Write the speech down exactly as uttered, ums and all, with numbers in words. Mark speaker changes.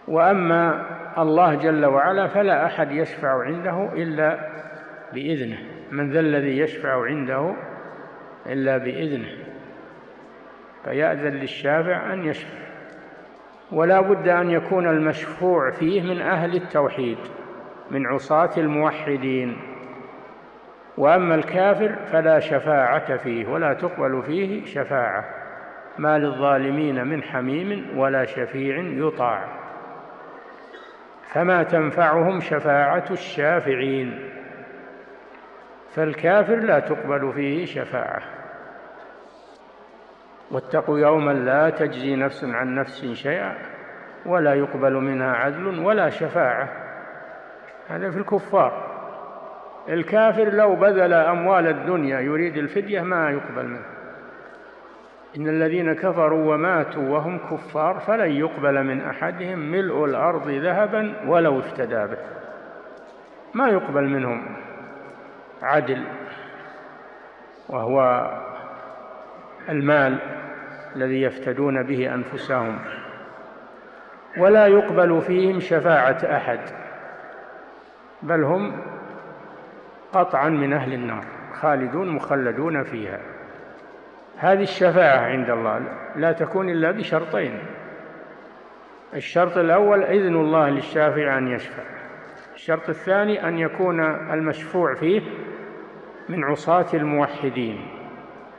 Speaker 1: وأما الله جل وعلا فلا أحد يشفع عنده إلا بإذنه. من ذا الذي يشفع عنده إلا بإذنه، فيأذن للشافع أن يشفع. ولا بد أن يكون المشفوع فيه من أهل التوحيد، من عصاة الموحدين. وأما الكافر فلا شفاعة فيه، ولا تقبل فيه شفاعة. ما للظالمين من حميم ولا شفيع يطاع، فما تنفعهم شفاعة الشافعين. فالكافر لا تقبل فيه شفاعة. واتقوا يوما لا تجزي نفس عن نفس شيئا ولا يقبل منها عدل ولا شفاعة. هذا في الكفار. الكافر لو بذل أموال الدنيا يريد الفدية ما يقبل منه. إن الذين كفروا وماتوا وهم كفار فلن يقبل من أحدهم ملء الأرض ذهبا ولو افتدى به. ما يقبل منهم عدل، وهو المال الذي يفتدون به أنفسهم. ولا يقبل فيهم شفاعة أحد، بل هم قطعا من أهل النار، خالدون مخلدون فيها. هذه الشفاعة عند الله لا تكون إلا بشرطين. الشرط الأول إذن الله للشافع أن يشفع. الشرط الثاني أن يكون المشفوع فيه من عصاة الموحدين.